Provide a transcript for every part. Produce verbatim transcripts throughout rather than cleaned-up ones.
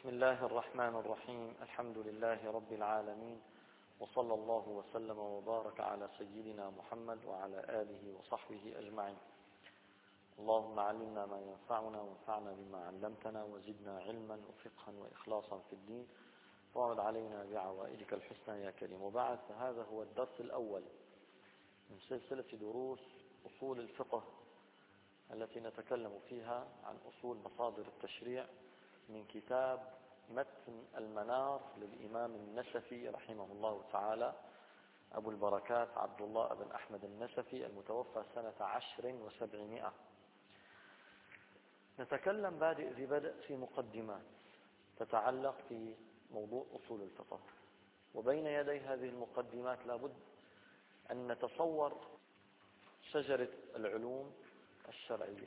بسم الله الرحمن الرحيم. الحمد لله رب العالمين، وصلى الله وسلم وبارك على سيدنا محمد وعلى آله وصحبه أجمعين. اللهم علمنا ما ينفعنا وانفعنا بما علمتنا وزدنا علما وفقها وإخلاصا في الدين، واعد علينا بعوائدك الحسنى يا كريم. وبعد، فهذا هو الدرس الأول من سلسلة دروس أصول الفقه التي نتكلم فيها عن أصول مصادر التشريع من كتاب متن المنار للإمام النسفي رحمه الله تعالى، أبو البركات عبد الله بن أحمد النسفي المتوفى سنة عشر وسبعمائة. نتكلم بادئ ذي بدء في مقدمات تتعلق في موضوع أصول الفقه، وبين يدي هذه المقدمات لابد أن نتصور شجرة العلوم الشرعية.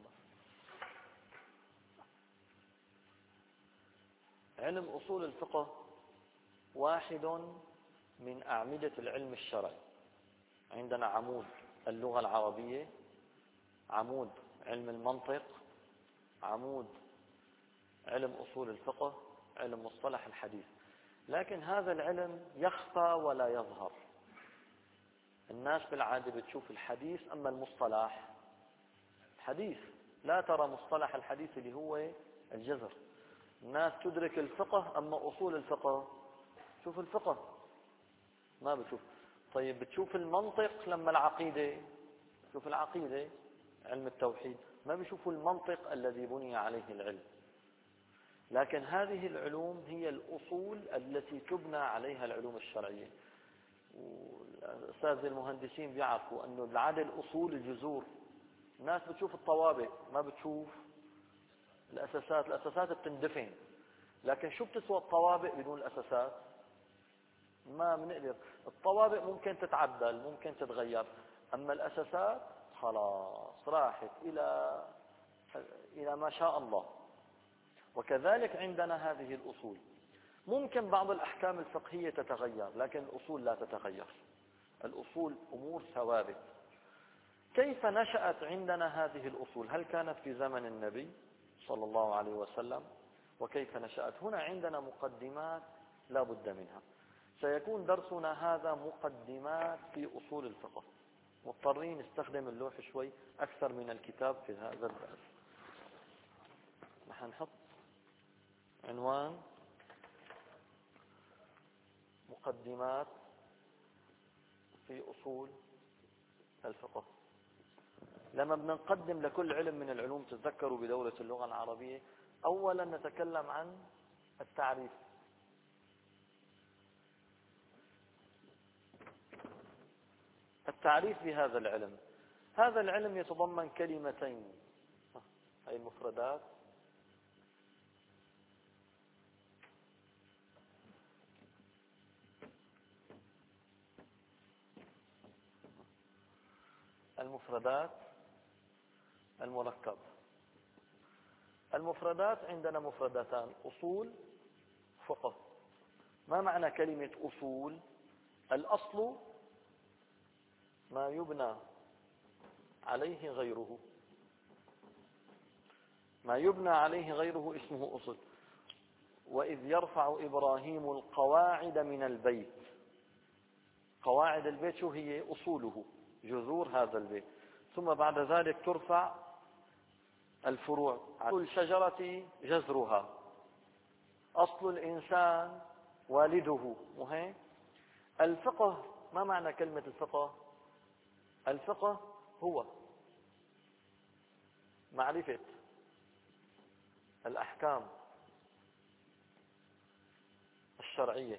علم أصول الفقه واحد من أعمدة العلم الشرعي. عندنا عمود اللغة العربية، عمود علم المنطق، عمود علم أصول الفقه، علم مصطلح الحديث. لكن هذا العلم يخفى ولا يظهر. الناس بالعادة بتشوف الحديث، أما المصطلح الحديث لا ترى مصطلح الحديث اللي هو الجذر. الناس تدرك الفقه، أما أصول الفقه شوف الفقه ما بتشوف. طيب بتشوف المنطق لما العقيدة، شوف العقيدة علم التوحيد، ما بيشوفوا المنطق الذي بني عليه العلم. لكن هذه العلوم هي الأصول التي تبنى عليها العلوم الشرعية. والأستاذ المهندسين بيعرفوا أنه بالعادة الأصول الجذور. الناس بتشوف الطوابق ما بتشوف الأساسات. الأساسات بتندفن، لكن شو بتسوى الطوابق بدون الأساسات؟ ما بنقدر. الطوابق ممكن تتعدل، ممكن تتغير، أما الأساسات خلاص راحت إلى إلى ما شاء الله. وكذلك عندنا هذه الأصول. ممكن بعض الأحكام الفقهية تتغير، لكن الأصول لا تتغير. الأصول أمور ثوابت. كيف نشأت عندنا هذه الأصول؟ هل كانت في زمن النبي صلى الله عليه وسلم؟ وكيف نشأت؟ هنا عندنا مقدمات لا بد منها. سيكون درسنا هذا مقدمات في أصول الفقه. مضطرين نستخدم اللوح شوي أكثر من الكتاب في هذا الدرس. نحن نحط عنوان مقدمات في أصول الفقه. لما بدنا نقدم لكل علم من العلوم، تتذكروا بدورة اللغة العربية أولا نتكلم عن التعريف. التعريف بهذا العلم. هذا العلم يتضمن كلمتين، أي المفردات المفردات المركب. المفردات عندنا مفردتان: أصول، فقه. ما معنى كلمة أصول؟ الأصل ما يبنى عليه غيره، ما يبنى عليه غيره اسمه أصل. وإذ يرفع إبراهيم القواعد من البيت. قواعد البيت شو هي؟ أصوله، جذور هذا البيت. ثم بعد ذلك ترفع الفروع. أصل الشجرة جذرها، أصل الإنسان والده. وهي الفقه. ما معنى كلمة الفقه؟ الفقه هو معرفة الأحكام الشرعية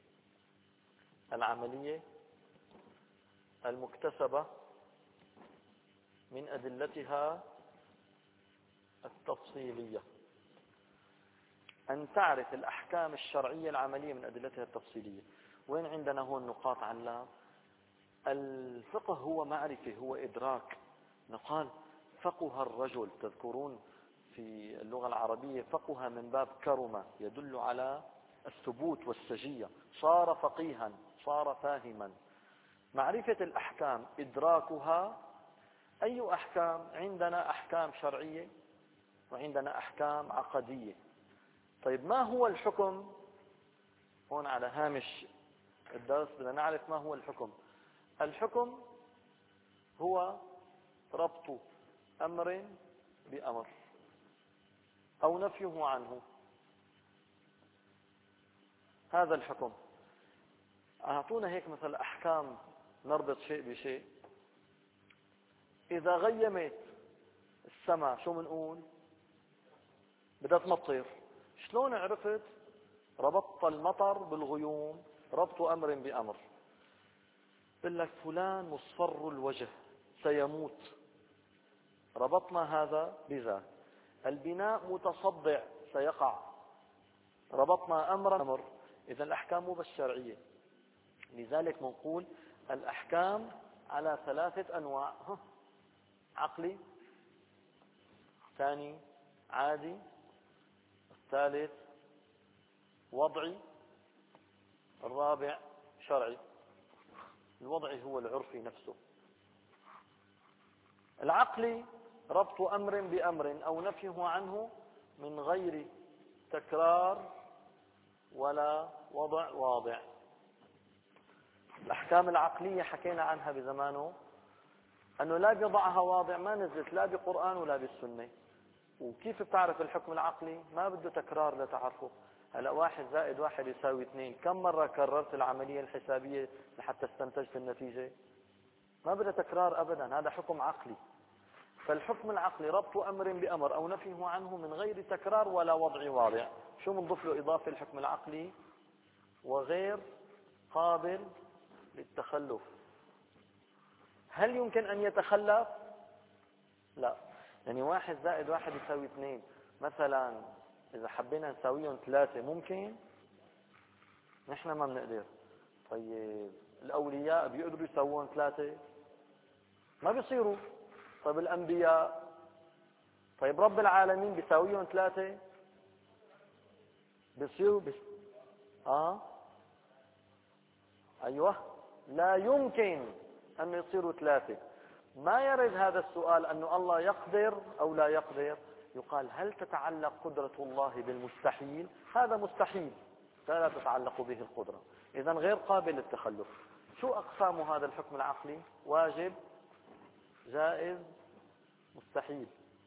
العملية المكتسبة من أدلتها التفصيلية. أن تعرف الأحكام الشرعية العملية من أدلتها التفصيلية. وين عندنا هون نقاط على الفقه؟ هو معرفة، هو إدراك. نقال فقه الرجل. تذكرون في اللغة العربية فقه من باب كرم، يدل على الثبوت والسجية. صار فقيها، صار فاهما. معرفة الأحكام، إدراكها. أي أحكام؟ عندنا أحكام شرعية وعندنا أحكام عقدية. طيب ما هو الحكم؟ هون على هامش الدرس بدنا نعرف ما هو الحكم. الحكم هو ربط أمر بأمر أو نفيه عنه. هذا الحكم. أعطونا هيك مثل أحكام نربط شيء بشيء. إذا غيمت السماء شو منقول؟ بدها تمطر. شلون عرفت ربطت المطر بالغيوم؟ ربط أمر بأمر. بقول لك فلان مصفر الوجه سيموت، ربطنا هذا بذاك. البناء متصدع سيقع، ربطنا أمر أمر. إذا الأحكام مو بس شرعية. لذلك نقول الأحكام على ثلاثة أنواع: عقلي، ثاني عادي، الثالث وضعي، الرابع شرعي. الوضعي هو العرفي نفسه. العقلي ربط أمر بأمر أو نفيه عنه من غير تكرار ولا وضع واضع. الأحكام العقلية حكينا عنها بزمانه، أنه لا بيضعها واضع، ما نزلت لا بقرآن ولا بالسنة. وكيف بتعرف الحكم العقلي؟ ما بده تكرار لتعرفه. هلا واحد زائد واحد يساوي اثنين، كم مرة كررت العملية الحسابية لحتى استنتجت النتيجة؟ ما بده تكرار أبدا. هذا حكم عقلي. فالحكم العقلي ربط أمر بأمر أو نفيه عنه من غير تكرار ولا وضع واضع. شو بنضيف له إضافة الحكم العقلي؟ وغير قابل للتخلف. هل يمكن أن يتخلف؟ لا. يعني واحد زائد واحد يساوي اثنين، مثلا إذا حبينا نساويهم ثلاثة ممكن؟ نحن ما بنقدر. طيب الأولياء بيقدروا يساوون ثلاثة؟ ما بيصيروا. طيب الأنبياء؟ طيب رب العالمين بيساويهم ثلاثة؟ بيصيروا بس... آه أيوة، لا يمكن أن يصيروا ثلاثة. ما يرد هذا السؤال أنه الله يقدر أو لا يقدر. يقال هل تتعلق قدرة الله بالمستحيل؟ هذا مستحيل فلا تتعلق به القدرة، إذن غير قابل للتخلف. شو أقسام هذا الحكم العقلي؟ واجب، جائز، مستحيل.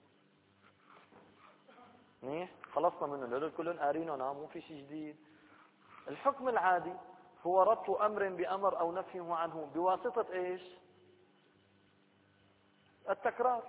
منيح، خلصنا منه، العلل كلهم قارينهم، مو في شيء جديد. الحكم العادي هو ربط أمر بأمر أو نفيه عنه بواسطة إيش؟ التكرار.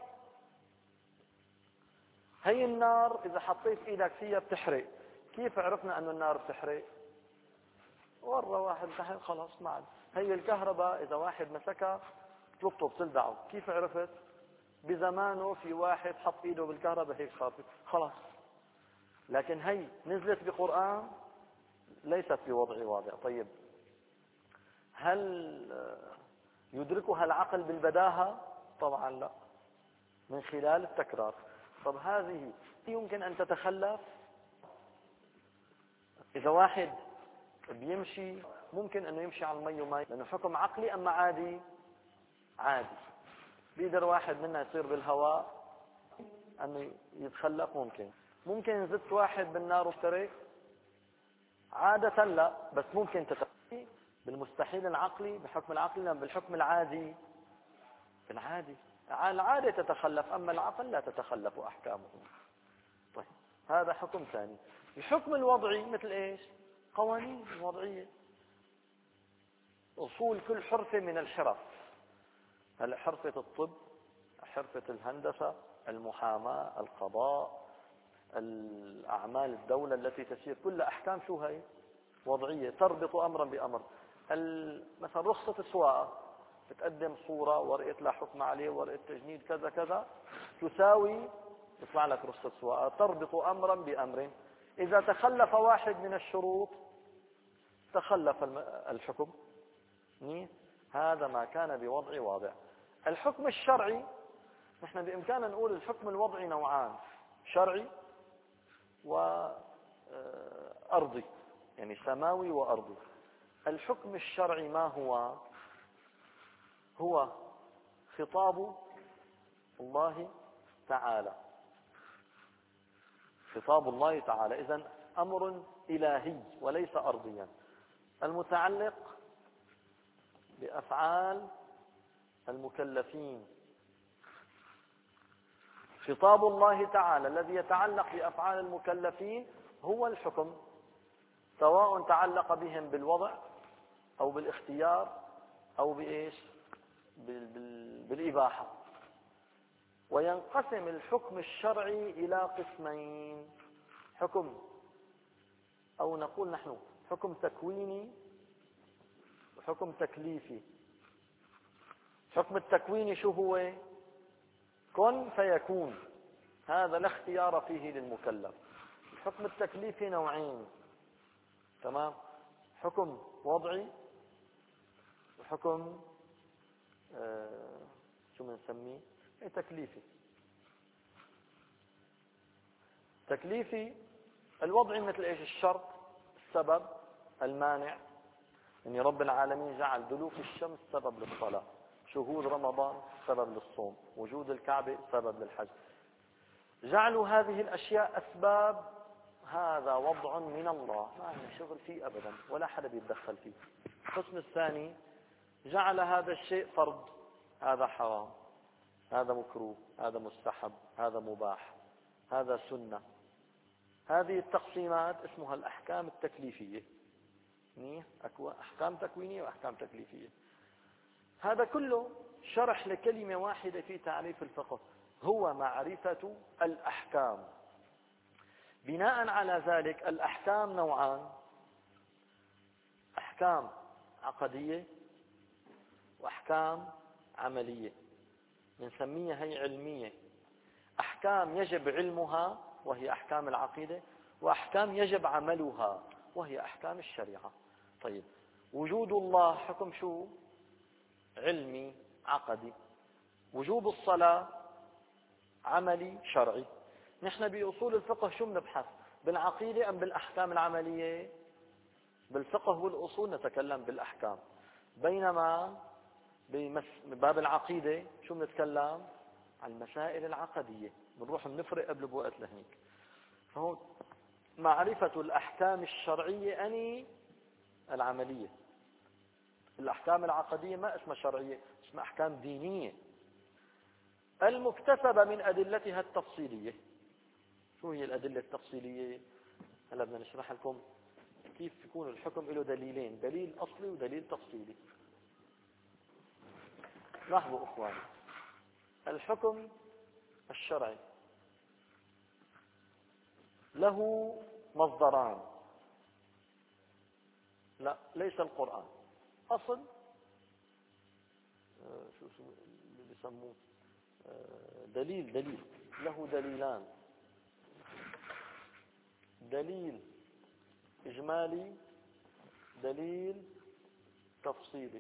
هي النار إذا حطيت إيدك فيها بتحرق، كيف عرفنا أن النار بتحرق؟ ورا واحد تحت خلاص ما عاد. هي الكهرباء إذا واحد مسكها بتلطه بتلدعه، كيف عرفت؟ بزمانه في واحد حط إيده بالكهرباء هيك صارت خلاص. لكن هي نزلت بقرآن، ليست بوضع واضع. طيب هل يدركها العقل بالبداهة؟ طبعا لا، من خلال التكرار. طب هذه يمكن أن تتخلف؟ إذا واحد بيمشي ممكن أنه يمشي على المي وما، لأنه حكم عقلي أما عادي؟ عادي. بيقدر واحد منا يصير بالهواء أنه يتخلف؟ ممكن. ممكن زدت واحد بالنار وافترق؟ عادة لا، بس ممكن تتخلف. بالمستحيل العقلي بحكم العقلي، لأن بالحكم العادي بالعادي العادة تتخلف، أما العقل لا تتخلف أحكامه. طيب هذا حكم ثاني. الحكم الوضعي مثل إيش؟ قوانين وضعية، أصول كل حرفة من الحرف. هلا حرفة الطب، حرفة الهندسة، المحاماة، القضاء، الأعمال الدولة التي تسير، كل أحكام شو هي؟ وضعية، تربط أمرا بأمر. مثلا رخصة السواقة، بتقدم صورة، ورقة لا حكم عليه، ورقة تجنيد، كذا كذا، تساوي يطلع لك رخصة سواقة، تربط أمرا بأمر. إذا تخلف واحد من الشروط تخلف الحكم. هذا ما كان بوضع واضع. الحكم الشرعي، نحن بإمكاننا نقول الحكم الوضعي نوعان: شرعي وأرضي، يعني سماوي وأرضي. الحكم الشرعي ما هو؟ هو خطاب الله تعالى، خطاب الله تعالى. إذن أمر إلهي وليس أرضيا، المتعلق بأفعال المكلفين. خطاب الله تعالى الذي يتعلق بأفعال المكلفين هو الحكم، سواء تعلق بهم بالوضع أو بالاختيار أو بإيش؟ بالإباحة. وينقسم الحكم الشرعي إلى قسمين: حكم، أو نقول نحن حكم تكويني وحكم تكليفي. حكم التكويني شو هو؟ كن فيكون، هذا لا اختيار فيه للمكلف. الحكم التكليفي نوعين، تمام؟ حكم وضعي وحكم آه شو بنسميه؟ تكليفي. تكليفي الوضعي مثل ايش؟ الشرط، السبب، المانع. يعني رب العالمين جعل دلوك الشمس سبب للصلاة، شهود رمضان سبب للصوم، وجود الكعبة سبب للحج. جعلوا هذه الأشياء أسباب، هذا وضع من الله ما لنا شغل فيه أبدا ولا حدا بيتدخل فيه. القسم الثاني جعل هذا الشيء فرض، هذا حرام، هذا مكروه، هذا مستحب، هذا مباح، هذا سنة. هذه التقسيمات اسمها الأحكام التكليفية. أحكام تكوينية وأحكام تكليفية. هذا كله شرح لكلمة واحدة في تعريف الفقه، هو معرفة الأحكام. بناء على ذلك الأحكام نوعان: أحكام عقدية وأحكام عملية. بنسميها هي علمية. أحكام يجب علمها وهي أحكام العقيدة، وأحكام يجب عملها وهي أحكام الشريعة. طيب، وجود الله حكم شو؟ علمي عقدي. وجوب الصلاة عملي شرعي. نحن بأصول الفقه شو بنبحث؟ بالعقيدة أم بالأحكام العملية؟ بالفقه والأصول نتكلم بالأحكام، بينما بباب العقيدة شو بنتكلم؟ عن المسائل العقدية، بنروح بنفرق قبل بوقت لهيك. فهو معرفة الأحكام الشرعية أني العملية. الأحكام العقدية ما اسمها شرعية، اسمها أحكام دينية المكتسبة من أدلتها التفصيلية. شو هي الأدلة التفصيلية؟ هلا بدنا نشرح لكم كيف يكون الحكم له دليلين، دليل أصلي ودليل تفصيلي. لاحظوا إخواني، الحكم الشرعي له مصدران. لا، ليس القرآن أصل، شو شو اللي بيسموه دليل دليل له دليلان: دليل إجمالي، دليل تفصيلي.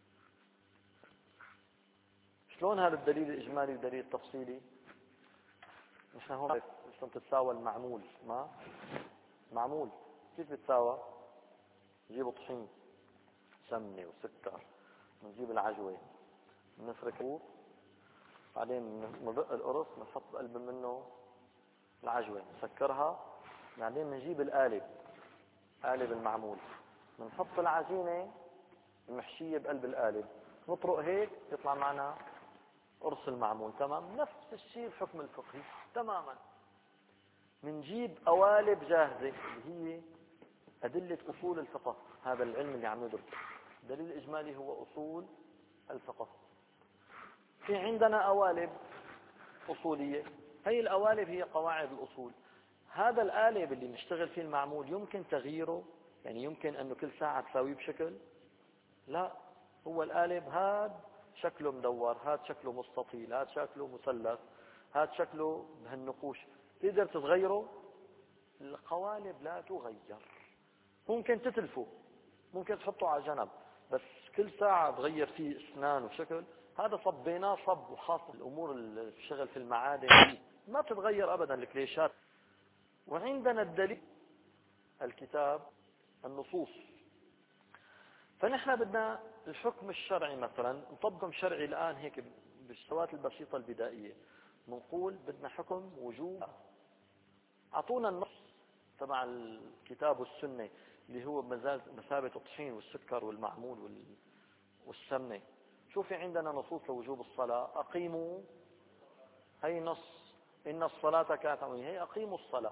شلون هذا الدليل الإجمالي والدليل التفصيلي؟ نحن هون شلون تتساوى المعمول؟ ما معمول كيف بتساوى؟ نجيب طحين، سمنة وسكر، نجيب العجوة، نفركه، بعدين نضق القرص، نحط قلب منه العجوة، نسكرها، بعدين نجيب القالب، قالب المعمول، نحط العجينة المحشية بقلب القالب، نطرق هيك يطلع معنا قرص المعمول. تمام؟ نفس الشيء الحكم الفقهي تماما. منجيب قوالب جاهزة اللي هي أدلة أصول الفقه، هذا العلم اللي عم ندرسه. الدليل الإجمالي هو أصول الفقه. في عندنا قوالب أصولية، هي القوالب هي قواعد الأصول. هذا القالب اللي نشتغل فيه المعمول يمكن تغييره؟ يعني يمكن أنه كل ساعة تساويه بشكل؟ لا، هو القالب هذا شكله مدور، هذا شكله مستطيل، هذا شكله مثلث، هذا شكله بهالنقوش، تقدر تتغيره؟ القوالب لا تغير. ممكن تتلفه، ممكن تحطه على جنب، بس كل ساعة تغير فيه اسنان وشكل، هذا صبيناه صب. وخاصة الأمور اللي تشتغل في المعادن ما تتغير أبدا الكليشات. وعندنا الدليل الكتاب، النصوص. فنحن بدنا الحكم الشرعي مثلا نطبق شرعي الآن هيك بالشوات البسيطة البدائية، نقول بدنا حكم وجوب. أعطونا النص تبع الكتاب والسنة اللي هو مثابة الطحين والسكر والمعمول والسمنة. شوفي عندنا نصوص لوجوب الصلاة، أقيموا، هي نص إن الصلاة كانت على، هي أقيموا الصلاة،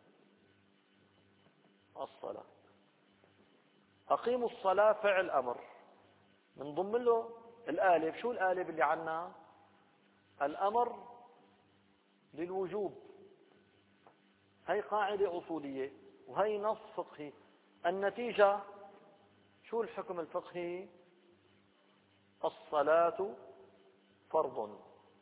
الصلاة أقيموا الصلاة فعل أمر، من ضمن له الآلف. شو الآلف اللي عنا؟ الأمر للوجوب، هي قاعدة أصولية وهي نص فقهي. النتيجة شو الحكم الفقهي؟ الصلاة فرض.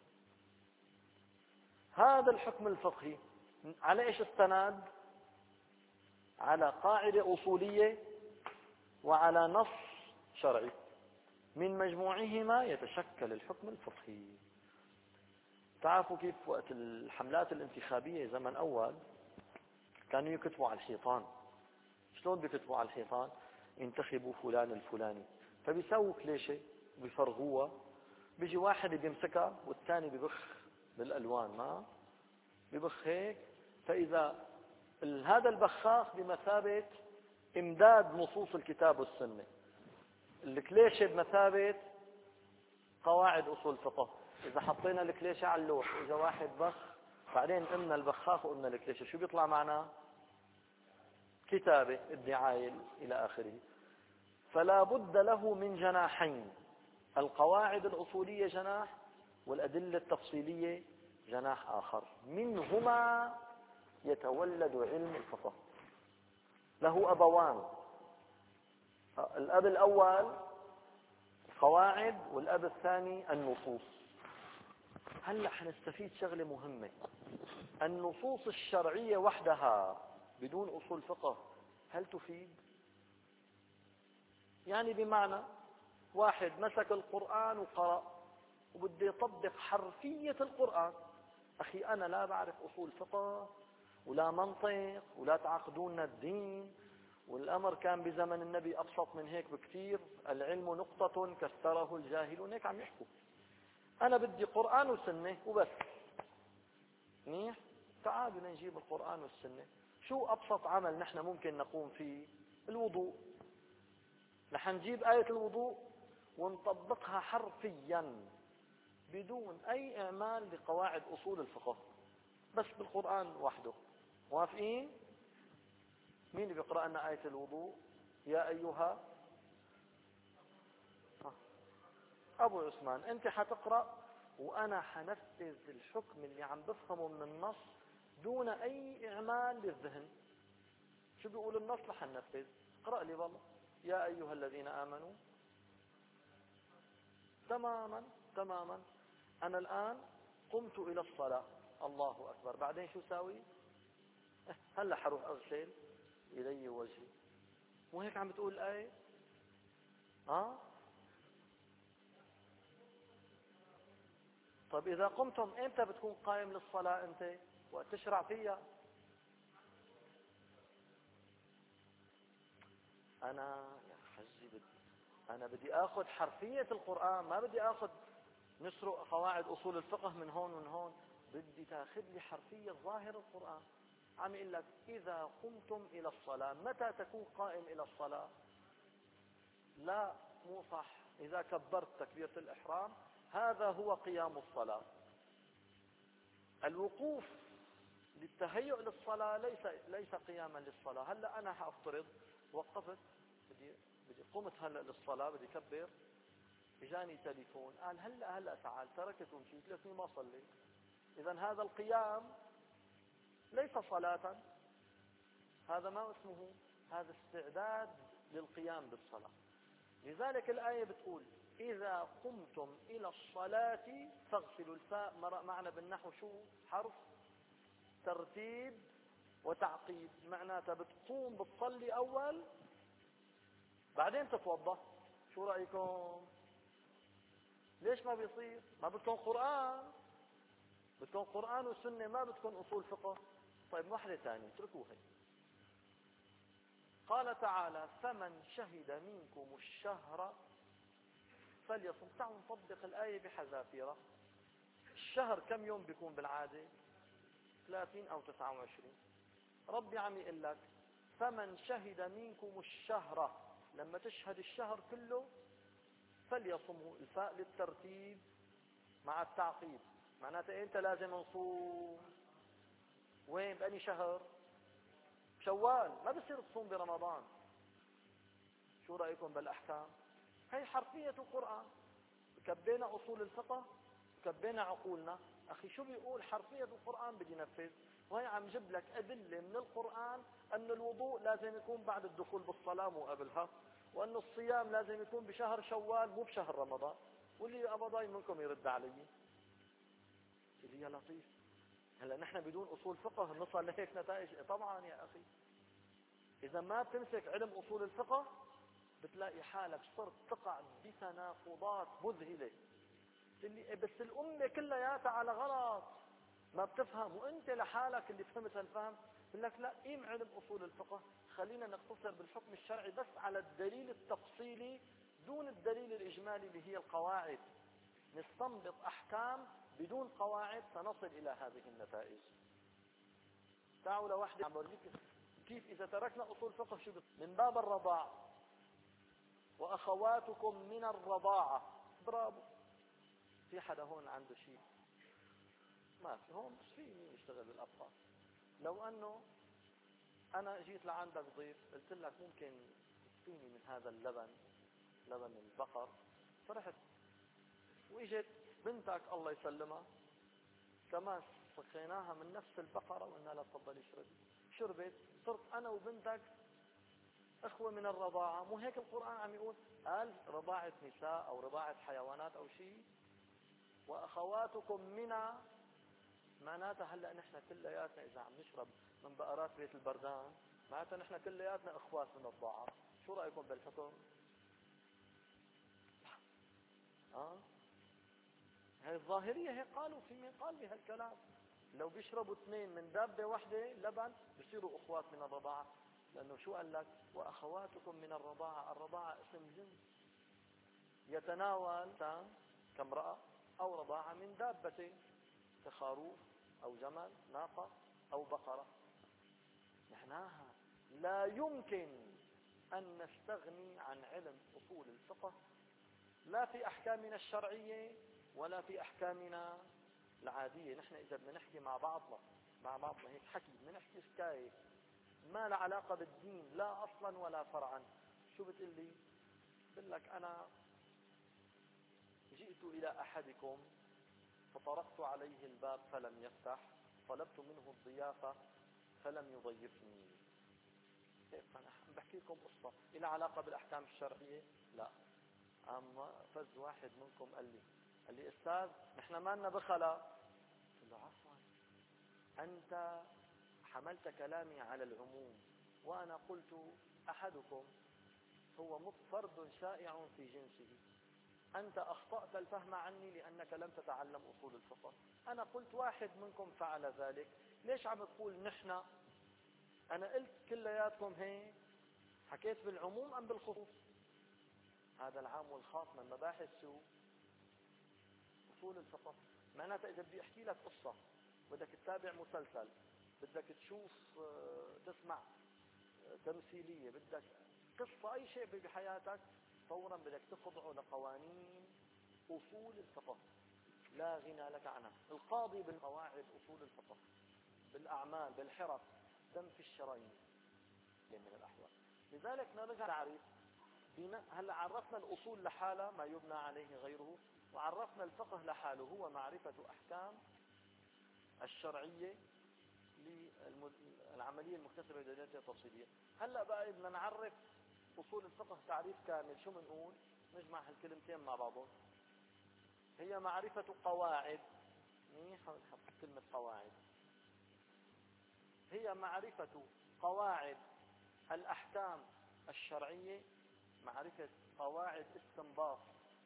هذا الحكم الفقهي على ايش استند؟ على قاعدة أصولية وعلى نص شرعي، من مجموعهما يتشكل الحكم الفقهي. تعرفوا كيف وقت الحملات الانتخابية زمن أول كانوا يكتبوا على الحيطان؟ شلون بيكتبوا على الحيطان؟ انتخبوا فلان الفلاني، فبيسووا كليشة بيفرغوها، بيجي واحد بيمسكها والثاني ببخ بالألوان، ما ببخ هيك، فإذا هذا البخاخ بمثابة إمداد نصوص الكتاب والسنة، الكليشة بمثابة قواعد أصول فقه. إذا حطينا الكليشة على اللوح إذا واحد بخ، بعدين قمنا البخاخ وقمنا الكليشة، شو بيطلع معنا؟ كتابة، الدعاية إلى آخره. فلا بد له من جناحين، القواعد الأصولية جناح والأدلة التفصيلية جناح آخر، منهما يتولد علم الفقه. له أبوان، الأب الأول القواعد والأب الثاني النصوص. هلأ حنستفيد شغلة مهمة، النصوص الشرعية وحدها بدون أصول فقه هل تفيد؟ يعني بمعنى واحد مسك القرآن وقرأ وبده يطبق حرفية القرآن، أخي أنا لا بعرف أصول فقه ولا منطق ولا تعقدون الدين، والأمر كان بزمن النبي أبسط من هيك بكثير، العلم نقطة كسره الجاهلون، هيك عم يحكوا. أنا بدي قرآن وسنة وبس، منيح؟ تعالوا نجيب القرآن والسنة. شو أبسط عمل نحن ممكن نقوم فيه؟ الوضوء. رح نجيب آية الوضوء ونطبقها حرفيا بدون أي إعمال لقواعد أصول الفقه، بس بالقرآن وحده. موافقين؟ مين اللي بيقرأ لنا آية الوضوء؟ يا أيها أبو عثمان، أنت حتقرأ وأنا حنفذ الحكم اللي عم بفهمه من النص دون أي إعمال للذهن. شو بيقول النص رح ننفذ. اقرأ لي والله يا أيها الذين آمنوا. تماما تماما. أنا الآن قمت إلى الصلاة، الله أكبر، بعدين شو ساوي؟ هلا حروح أغسل إلي وجهي، مو هيك عم بتقول الآية؟ ها؟ طب إذا قمتم إمتى بتكون قائم للصلاة أنت؟ وقت تشرع فيها. أنا يا حجي بدي أنا بدي آخذ حرفية القرآن، ما بدي آخذ نسرق قواعد أصول الفقه من هون ومن هون، بدي تاخذ لي حرفية ظاهر القرآن. عم يقول لك إذا قمتم إلى الصلاة، متى تكون قائم إلى الصلاة؟ لا، مو صح. إذا كبرت تكبيرة الإحرام هذا هو قيام الصلاة. الوقوف للتهيؤ للصلاة ليس ليس قياما للصلاة. هلا أنا حأفترض وقفت، بدي بدي قمت هلا للصلاة، بدي كبر، اجاني تليفون قال هلا هلا تعال، تركت ومشيت لكني ما صليت. إذا هذا القيام ليس صلاة، هذا ما اسمه، هذا استعداد للقيام بالصلاة. لذلك الآية بتقول إذا قمتم إلى الصلاة فاغسلوا. الفاء معنى بالنحو شو؟ حرف ترتيب وتعقيد، معناتها بتقوم بتصلي أول بعدين تتوضأ. شو رأيكم؟ ليش ما بيصير؟ ما بدكم قرآن، بدكم قرآن وسنة، ما بدكم أصول فقه. طيب واحدة ثانية اتركوها. قال تعالى فمن شهد منكم الشهر فليصم. تعالوا نطبق الآية بحذافيرها. الشهر كم يوم بيكون بالعادة؟ ثلاثين أو تسعة وعشرين. ربي عم يقول لك فمن شهد منكم الشهر، لما تشهد الشهر كله فليصمه. الفاء للترتيب مع التعقيب، معناته انت لازم نصوم. وين؟ بأني شهر؟ شوال. ما بصير تصوم برمضان. شو رأيكم بالأحكام؟ هي حرفية القرآن. كبينا أصول الفقه، كبينا عقولنا. أخي شو بيقول؟ حرفية القرآن بدي نفذ. وهي عم جيب لك أدلة من القرآن أن الوضوء لازم يكون بعد الدخول بالصلاة مو قبلها، وأن الصيام لازم يكون بشهر شوال مو بشهر رمضان. واللي أبضاي منكم يرد علي اللي يا لطيف. هلا نحن بدون أصول فقه نصل لهيك نتائج؟ طبعا يا أخي. إذا ما بتمسك علم أصول الفقه بتلاقي حالك صرت تقع بتناقضات مذهلة. اللي بس الأمة كلياتها على غلط، ما بتفهم، وأنت لحالك اللي فهمت هالفهم بقول لك لا، قيم علم أصول الفقه، خلينا نقتصر بالحكم الشرعي بس على الدليل التفصيلي دون الدليل الإجمالي اللي هي القواعد. نستنبط أحكام بدون قواعد سنصل إلى هذه النتائج. تعالوا لوحدة عم بورجيك كيف إذا تركنا أصول فقه شو من باب الرضاع. وأخواتكم من الرضاعة. برافو. في حدا هون عنده شيء؟ ما في هون. مش في مين يشتغل بالأطفال. لو أنه أنا جيت لعندك ضيف قلت لك ممكن تسقيني من هذا اللبن، لبن البقر، فرحت وإجت بنتك الله يسلمها كمان سقيناها من نفس البقرة وقلنا لها تفضلي اشربي، شربت، صرت أنا وبنتك أخوة من الرضاعة. مو هيك القرآن عم يقول؟ قال رضاعة نساء أو رضاعة حيوانات أو شيء. وأخواتكم منا، معناتها هلأ نحن كلياتنا إذا عم نشرب من بقرات بيت البردان معناتها نحن كلياتنا أخوات من الضاعة. شو رأيكم بالحكم؟ ها؟ هي الظاهرية هيك قالوا. في مين قال بهالكلام؟ لو بيشربوا اثنين من دابة واحدة لبن بيصيروا أخوات من الرضاعة. لأنه شو قال لك؟ وأخواتكم من الرضاعة. الرضاعة اسم جنس يتناول كامرأة أو رضاعة من دابة كخروف أو جمل، ناقة أو بقرة. معناها لا يمكن أن نستغني عن علم أصول الفقه لا في أحكامنا الشرعية ولا في أحكامنا العادية. نحن إذا بدنا نحكي مع بعضنا مع بعضنا هيك حكي، بدنا نحكي حكاية ما له علاقة بالدين لا أصلا ولا فرعا. شو بتقول لي؟ بقول لك أنا جئت إلى أحدكم فطرقت عليه الباب فلم يفتح، طلبت منه الضيافة فلم يضيفني. كيف أنا بحكي لكم قصة إلى علاقة بالأحكام الشرعية؟ لا. أما فز واحد منكم قال لي قال لي أستاذ نحن ما لنا بخلا. قلت له عفوا، أنت حملت كلامي على العموم، وأنا قلت أحدكم هو فرد شائع في جنسه. أنت أخطأت الفهم عني لأنك لم تتعلم أصول الفقه. أنا قلت واحد منكم فعل ذلك، ليش عم تقول نحن؟ أنا قلت كلياتكم هيك. حكيت بالعموم أم بالخصوص؟ هذا العام والخاص من مباحث شو؟ أصول الفقه. معناتها إذا بدي أحكي لك قصة، بدك تتابع مسلسل، بدك تشوف تسمع تمثيلية، بدك قصة أي شيء بحياتك، فورا بدك تخضعه لقوانين أصول الفقه لا غنى لك عنها. القاضي بالقواعد أصول الفقه، بالأعمال بالحرف دم في الشرايين من الأحوال. لذلك نرجع نعرف هلا عرفنا الأصول لحالها ما يبنى عليه غيره، وعرفنا الفقه لحاله هو معرفة أحكام الشرعية للعملية المكتسبة بدلالتها التفصيلية. هلا بقى بدنا نعرف أصول الفقه تعريف كامل. شو بنقول؟ نجمع هالكلمتين مع بعضهم. هي معرفة قواعد، منيح نحط كلمة قواعد، هي معرفة قواعد الأحكام الشرعية، معرفة قواعد استنباط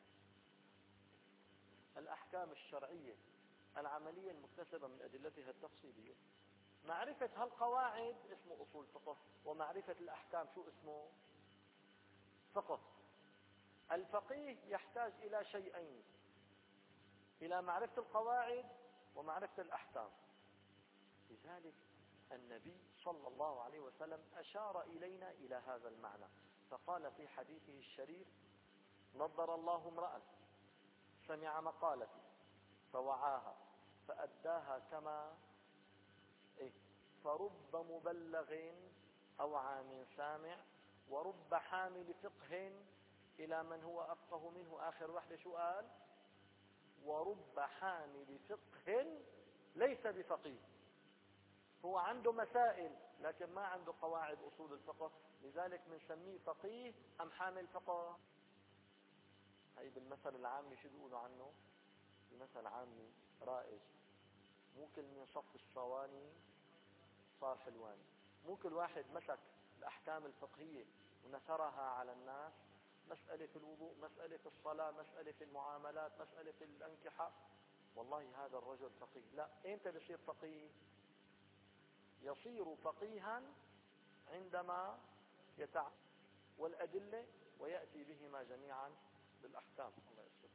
الأحكام الشرعية العملية المكتسبة من أدلتها التفصيلية. معرفة هالقواعد اسمه أصول فقه، ومعرفة الأحكام شو اسمه؟ فقه. الفقيه يحتاج إلى شيئين، إلى معرفة القواعد ومعرفة الأحكام. لذلك النبي صلى الله عليه وسلم أشار إلينا إلى هذا المعنى، فقال في حديثه الشريف: نضر الله امرأ سمع مقالتي فوعاها فأداها كما إيه فرب مبلغ أوعى من سامع، ورب حامل فقه إلى من هو أفقه منه. آخر واحدة شو قال؟ ورب حامل فقه ليس بفقيه، هو عنده مسائل لكن ما عنده قواعد أصول الفقه، لذلك بنسميه فقيه أم حامل فقه. هي بالمثل العامي شو بيقولوا عنه؟ المثل عامي رائج: مو كل من صف الصواني صار حلواني. مو كل واحد مسك الأحكام الفقهية ونثرها على الناس، مسألة في الوضوء، مسألة في الصلاة، مسألة في المعاملات، مسألة في الأنكحة، والله هذا الرجل فقيه. لا، إمتى بيصير فقيه؟ يصير فقيها عندما يتعلم والأدلة ويأتي بهما جميعا بالأحكام. الله يستر.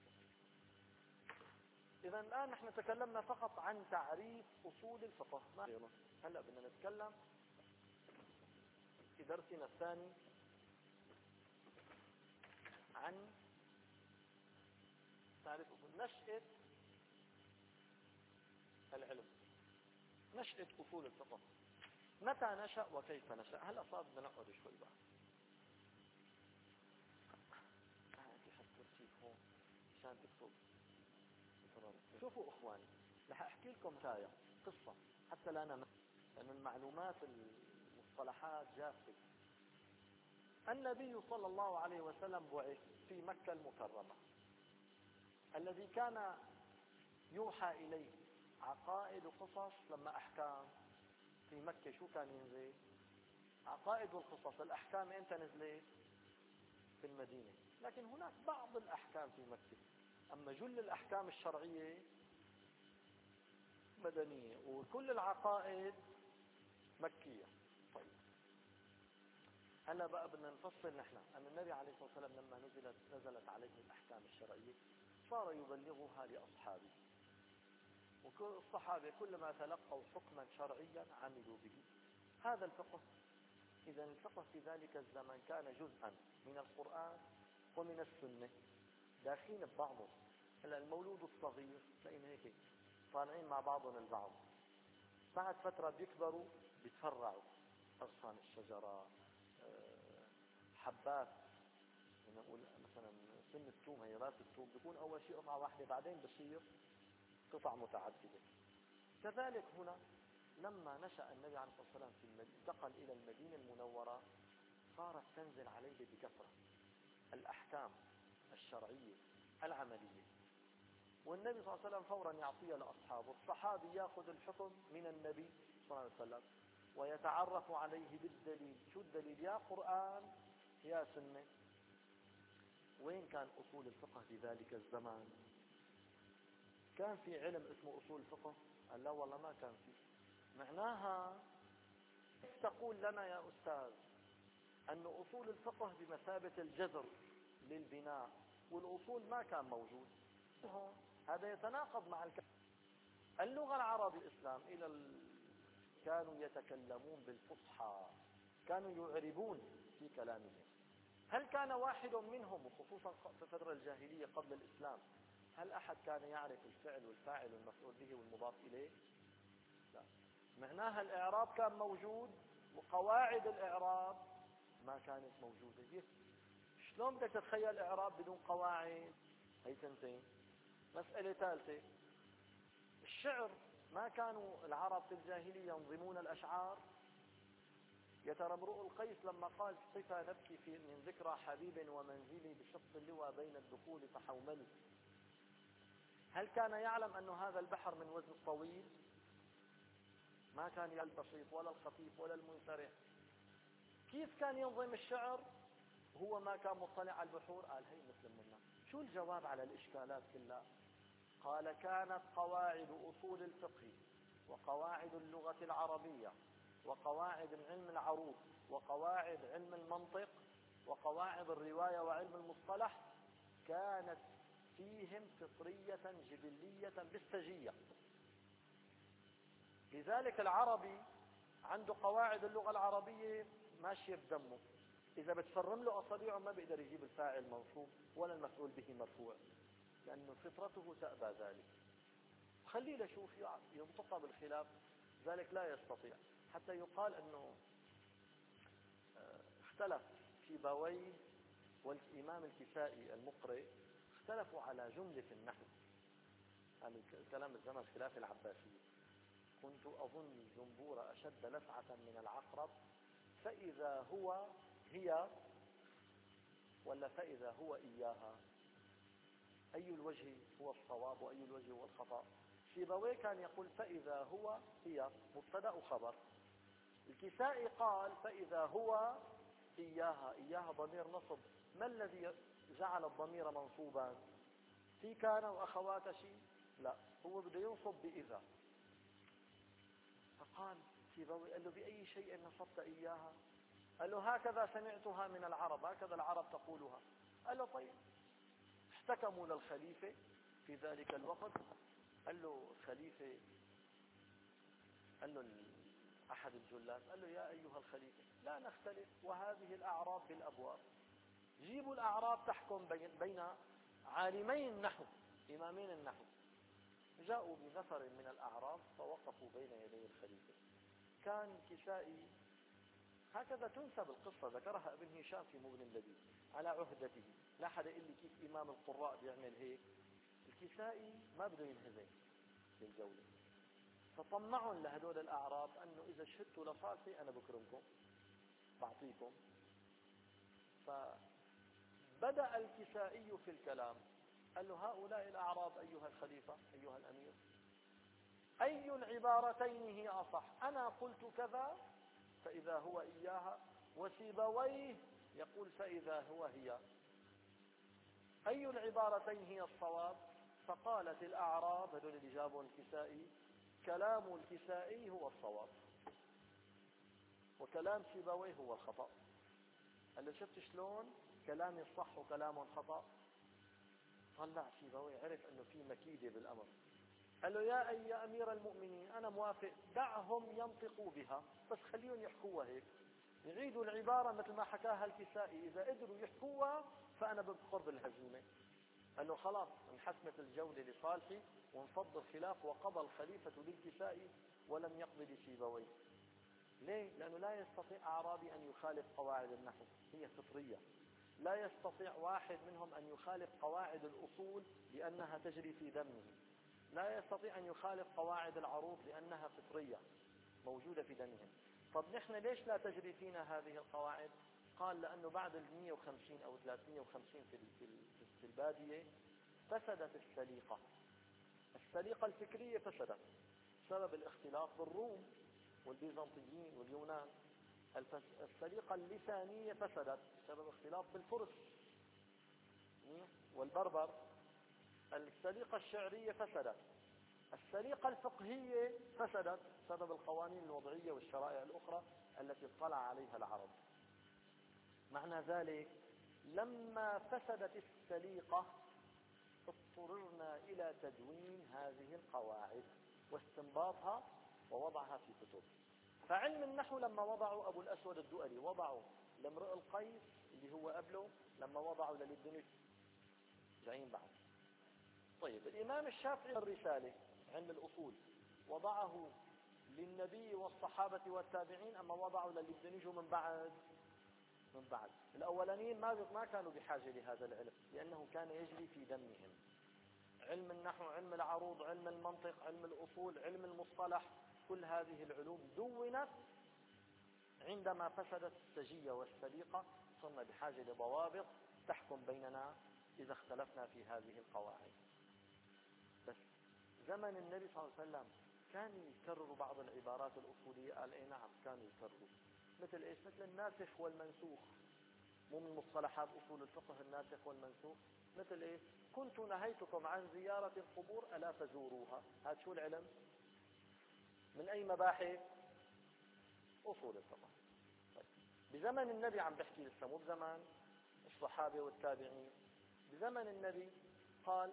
إذا الآن نحن تكلمنا فقط عن تعريف أصول الفقه، ما غيره. هلأ بدنا نتكلم في درسنا الثاني عن تعريف أصول نشأة العلم، نشأة أصول الفقه، متى نشأ وكيف نشأ. هلأ صار بدنا نقعد شوي بقى. في حد كرسي هون عشان تكتب. شوفوا اخواني، رح احكي لكم حكايه قصه حتى لا ننسى، لان المعلومات المصطلحات جافه. النبي صلى الله عليه وسلم بعث في مكه المكرمه، الذي كان يوحى اليه عقائد وقصص. لما احكام في مكه شو كان ينزل؟ عقائد والقصص. الاحكام امتى نزلت؟ في المدينه. لكن هناك بعض الاحكام في مكه، اما جل الاحكام الشرعيه مدنية، وكل العقائد مكية. طيب هلا بقى بدنا نفصل نحن أن النبي عليه الصلاة والسلام لما نزلت نزلت عليه الأحكام الشرعية صار يبلغها لأصحابه، وكل الصحابة كلما تلقوا حكما شرعيا عملوا به. هذا الفقه. إذا الفقه في ذلك الزمن كان جزءا من القرآن ومن السنة داخلين ببعضهم. هلا المولود الصغير تلاقينا هيك طالعين مع بعضهم البعض، بعد فترة بيكبروا بيتفرعوا، أغصان الشجرة، حبات، نقول مثلا سن الثوم، هي راس الثوم بيكون أول شيء قطعة واحدة، بعدين بصير قطع متعددة. كذلك هنا لما نشأ النبي عليه الصلاة والسلام في المدينة، انتقل إلى المدينة المنورة، صارت تنزل عليه بكثرة الأحكام الشرعية العملية، والنبي صلى الله عليه وسلم فورا يعطيها لأصحابه. الصحابي يأخذ الحكم من النبي صلى الله عليه وسلم ويتعرف عليه بالدليل. شو الدليل؟ يا قرآن يا سنة. وين كان أصول الفقه في ذلك الزمان؟ كان في علم اسمه أصول الفقه؟ قال لا والله ما كان في. معناها تقول لنا يا أستاذ أن أصول الفقه بمثابة الجذر للبناء، والأصول ما كان موجود. هذا يتناقض مع الكلام. اللغة العربية الإسلام إلى ال... كانوا يتكلمون بالفصحى، كانوا يعربون في كلامهم. هل كان واحد منهم، وخصوصا في فترة الجاهلية قبل الإسلام، هل أحد كان يعرف الفعل والفاعل والمفعول به والمضاف إليه؟ لا. معناها الإعراب كان موجود وقواعد الإعراب ما كانت موجودة. شلون بدك تتخيل إعراب بدون قواعد؟ هي تنتين. مسألة ثالثة، الشعر، ما كانوا العرب في الجاهلية ينظمون الأشعار؟ يا ترى امرؤ القيس لما قال صفا نبكي في من ذكرى حبيب ومنزلي بشق اللوى بين الدخول فحوملي، هل كان يعلم أن هذا البحر من وزن الطويل؟ ما كان يعلم البسيط ولا الخفيف ولا المنسرح. كيف كان ينظم الشعر؟ هو ما كان مطلع على البحور. قال هي مثل منا. شو الجواب على الإشكالات كلها؟ قال كانت قواعد أصول الفقه وقواعد اللغة العربية وقواعد علم العروض وقواعد علم المنطق وقواعد الرواية وعلم المصطلح كانت فيهم فطرية جبلية بالسجية. لذلك العربي عنده قواعد اللغة العربية ماشية بدمه، إذا بتفرم له أصابعه ما بيقدر يجيب الفاعل منصوب ولا المفعول به مرفوع، لأنه فطرته تأبى ذلك. خليه لشوف ينطق بالخلاف، ذلك لا يستطيع. حتى يقال أنه اختلف سيبويه والإمام الكسائي المقرئ، اختلفوا على جملة النحو. هذا الكلام الزمن خلاف العباسية. كنت أظن الزنبور أشد لسعة من العقرب، فإذا هو هي ولا فإذا هو إياها، أي الوجه هو الصواب وأي الوجه هو الخطأ؟ سيبويه كان يقول فإذا هو هي مبتدأ وخبر، الكسائي قال فإذا هو إياها، إياها ضمير نصب. ما الذي جعل الضمير منصوبا؟ في كان وأخوات شيء؟ لا، هو بده ينصب بإذا. فقال سيبويه قال له بأي شيء نصبت إياها؟ قال له هكذا سمعتها من العرب، هكذا العرب تقولها. قال له طيب. احتكموا للخليفة في ذلك الوقت، قال له الخليفة، قال له أحد الجلاد، قال له يا أيها الخليفة لا نختلف وهذه الأعراب بالأبواب، جيبوا الأعراب تحكم بين عالمين النحو إمامين النحو. جاءوا بنفر من الأعراب فوقفوا بين يدي الخليفة. كان كسائي، هكذا تنسب القصة، ذكرها ابن هشام في مغني اللذيذ، على عهدته. لا حدا يقول لي كيف إمام القراء بيعمل هيك. الكسائي ما بده ينهزم بالجولة، فطمعهم لهدول الأعراب أنه إذا شهدتوا لصالحي أنا بكرمكم بعطيكم. فبدأ الكسائي في الكلام، قال له هؤلاء الأعراب أيها الخليفة أيها الأمير، أي العبارتين هي أصح؟ أنا قلت كذا فإذا هو إياها، وسيبويه يقول فإذا هو هي، أي العبارتين هي الصواب؟ فقالت الأعراب، هذول اللي جابوا الكسائي، كلام الكسائي هو الصواب وكلام سيبويه هو الخطأ. قال له شفت شلون كلامي الصح وكلامه الخطأ؟ طلع سيبويه عرف أنه في مكيدة بالأمر. قال له يا أي أمير المؤمنين أنا موافق، دعهم ينطقوا بها، بس خليهم يحكوها هيك، يعيدوا العبارة مثل ما حكاها الكسائي، إذا قدروا يحكوها فأنا بقرب الهزيمة. قال له خلاص انحسمت الجولة لصالحي وانفض الخلاف، وقضى الخليفة للكسائي ولم يقض لسيبويه. ليه؟ لأنه لا يستطيع أعرابي أن يخالف قواعد النحو، هي فطرية. لا يستطيع واحد منهم أن يخالف قواعد الأصول لأنها تجري في دمه. لا يستطيع أن يخالف قواعد العروض لأنها فطرية موجودة في دمهم. طب نحن ليش لا تجري فينا هذه القواعد؟ قال لأنه بعد المئة وخمسين أو ثلاثمئة وخمسين في البادية فسدت السليقة. السليقة الفكرية فسدت بسبب الاختلاط بالروم والبيزنطيين واليونان. السليقة اللسانية فسدت بسبب اختلاط بالفرس والبربر. السليقة الشعرية فسدت. السليقة الفقهية فسدت بسبب القوانين الوضعية والشرائع الأخرى التي اطلع عليها العرب. معنى ذلك لما فسدت السليقة اضطررنا إلى تدوين هذه القواعد واستنباطها ووضعها في كتب. فعلم النحو لما وضعوا أبو الأسود الدؤلي وضعوا لامرئ القيس اللي هو قبله، لما وضعوا للدنيا جايين بعد. طيب الإمام الشافعي الرسالة علم الأصول وضعه للنبي والصحابة والتابعين، أما وضعوا للي من بعد من بعد الأولانيين ما ما كانوا بحاجة لهذا العلم لأنه كان يجري في دمهم. علم النحو، علم العروض، علم المنطق، علم الأصول، علم المصطلح، كل هذه العلوم دونت عندما فسدت السجية والسليقة. صرنا بحاجة لضوابط تحكم بيننا إذا اختلفنا في هذه القواعد. بس زمن النبي صلى الله عليه وسلم كانوا يكرروا بعض العبارات الأصولية. قال اي نعم كانوا يكرروا، مثل ايش؟ مثل الناسخ والمنسوخ، مو من مصطلحات أصول الفقه الناسخ والمنسوخ. مثل ايش؟ كنت نهيتكم عن زيارة القبور ألا تزوروها. هذا شو العلم؟ من أي مباحث؟ أصول الفقه. طيب. بزمن النبي عم بحكي لسه، مو بزمن الصحابة والتابعين. بزمن النبي قال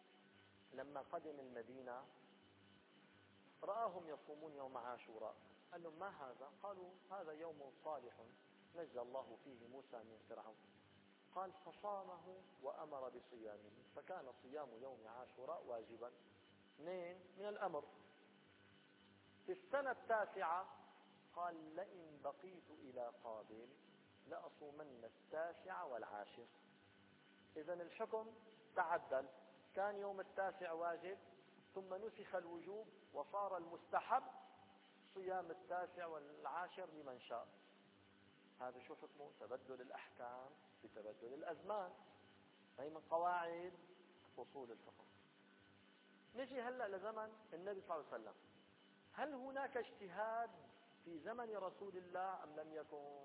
لما قدم المدينة رآهم يصومون يوم عاشوراء، قال لهم: ما هذا؟ قالوا: هذا يوم صالح نجى الله فيه موسى من فرعون. قال: فصامه وأمر بصيامه، فكان صيام يوم عاشوراء واجبا. اثنين من الأمر. في السنة التاسعة قال: لئن بقيت إلى قابل لأصومن التاسع والعاشر. إذن الحكم تعدل، كان يوم التاسع واجب ثم نسخ الوجوب وصار المستحب صيام التاسع والعاشر لمن شاء. هذا شو حكمه؟ تبدل الأحكام بتبدل الأزمان، هي من قواعد أصول الفقه. نجي هلأ لزمن النبي صلى الله عليه وسلم. هل هناك اجتهاد في زمن رسول الله أم لم يكن؟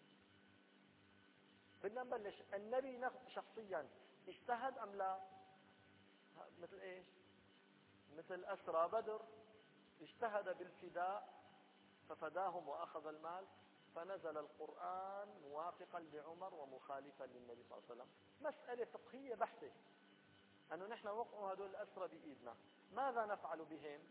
بدنا نبلش. النبي شخصيا اجتهد أم لا؟ مثل ايش؟ مثل أسرى بدر، اجتهد بالفداء ففداهم وأخذ المال، فنزل القرآن موافقا لعمر ومخالفا للنبي صلى الله عليه وسلم. مسألة فقهية بحتة، أنه نحن وقعوا هذول الأسرى بإيدنا، ماذا نفعل بهم؟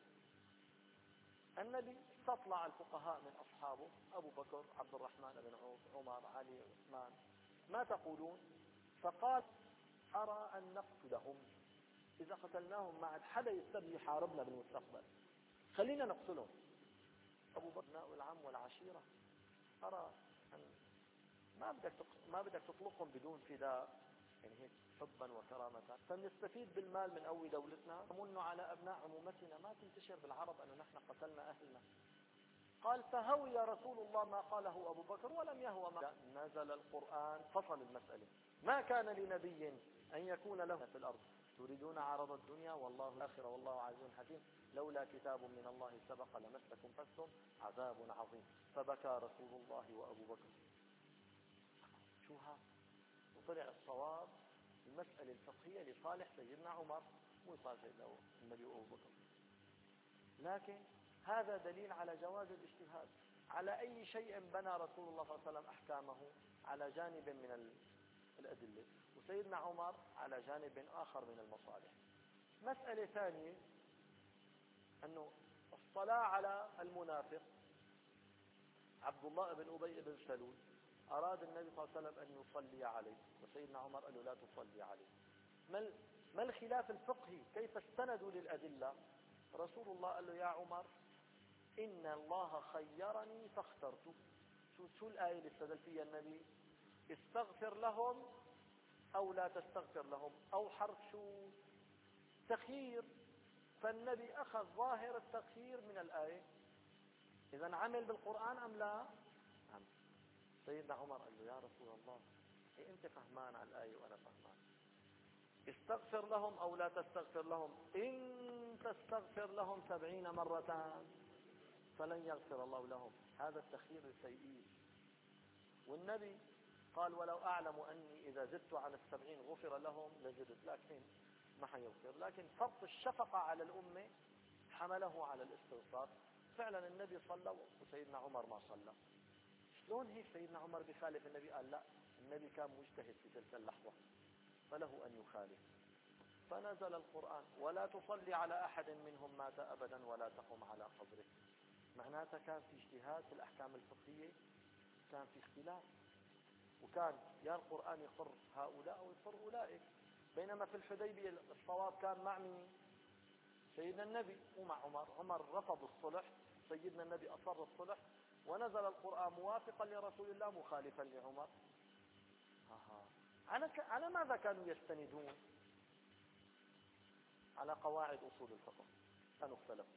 النبي استطلع الفقهاء من أصحابه، أبو بكر، عبد الرحمن بن عوف، عمر، علي، عثمان، ما تقولون؟ فقال: أرى أن نقتلهم، إذا قتلناهم ما عاد حدا يستبي يحاربنا بالمستقبل، خلينا نقتلهم. أبو بكر: أبناء العم والعشيرة، أرى أن ما بدك ما بدك تطلقهم بدون فداء، يعني هيك حبا وكرامة، فنستفيد بالمال من قوي دولتنا، نمن على أبناء عمومتنا، ما تنتشر بالعرب أنه نحن قتلنا أهلنا. قال: فهوي رسول الله ما قاله أبو بكر ولم يهوى ما نزل القرآن فصل المسألة. ما كان لنبي أن يكون له في الأرض تريدون عرض الدنيا والله الآخرة والله عزيز حكيم، لولا كتاب من الله سبق لمسكم فاستم عذاب عظيم. فبكى رسول الله وأبو بكر. شوها، وطلع الصواب المسألة الفقهية لصالح سيدنا عمر مو لصالح سيدنا النبي وأبو بكر. لكن هذا دليل على جواز الاجتهاد. على أي شيء بنى رسول الله صلى الله عليه وسلم أحكامه؟ على جانب من الأدلة، وسيدنا عمر على جانب آخر من المصالح. مسألة ثانية، أنه الصلاة على المنافق. عبد الله بن أبي بن سلول أراد النبي صلى الله عليه وسلم أن يصلي عليه، وسيدنا عمر قال له: لا تصلي عليه. ما الخلاف الفقهي؟ كيف استندوا للأدلة؟ رسول الله قال له: يا عمر، إن الله خيرني فاخترت. شو شو الآية اللي استدل فيها النبي؟ استغفر لهم أو لا تستغفر لهم، أو حرف شو؟ تخيير. فالنبي أخذ ظاهر التخيير من الآية. إذا عمل بالقرآن أم لا؟ عمل. سيدنا عمر قال له: يا رسول الله، إيه أنت فهمان على الآية وأنا فهمان. استغفر لهم أو لا تستغفر لهم، إن تستغفر لهم سبعين مرة فلن يغفر الله لهم. هذا التخيير السيئ. والنبي قال: ولو أعلم أني إذا زدت عن السبعين غفر لهم لزدت، لكن ما حيغفر. لكن فرط الشفقة على الأمة حمله على الاستغفار. فعلا النبي صلى وسيدنا عمر ما صلى. شلون هيك سيدنا عمر بخالف النبي؟ قال: لا، النبي كان مجتهد في تلك اللحظة فله أن يخالف. فنزل القرآن: ولا تصلي على أحد منهم مات أبدا ولا تقم على قبره. معناتها كان في اجتهاد في الأحكام الفقهية، كان في اختلاف، وكان يا القرآن يقر هؤلاء ويقر أولئك. بينما في الحديبية الصواب كان مع مين؟ سيدنا النبي ومع عمر. عمر رفض الصلح، سيدنا النبي أصر الصلح، ونزل القرآن موافقا لرسول الله مخالفا لعمر. آه. على ك... على ماذا كانوا يستندون؟ على قواعد أصول الفقه. كانوا اختلفوا.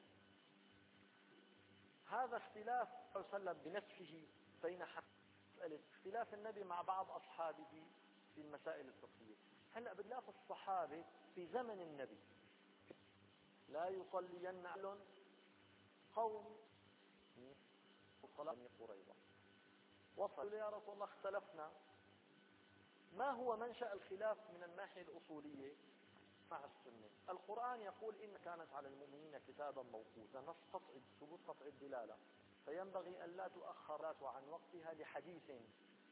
هذا اختلاف صلى الله عليه وسلم بنفسه بين حق اختلاف النبي مع بعض أصحابه في المسائل الفقهية. هلأ بنلاقي الصحابة في زمن النبي لا يصلين أهل قوم صلاة بني قريظة. وصلوا: يا رسول الله، اختلفنا، ما هو منشأ الخلاف من الناحية الأصولية؟ مع السنة. القرآن يقول: إن كانت على المؤمنين كتابا موقوتا، نص قطعي، ثبوت قطعي الدلالة، فينبغي أن لا تؤخر عن وقتها لحديث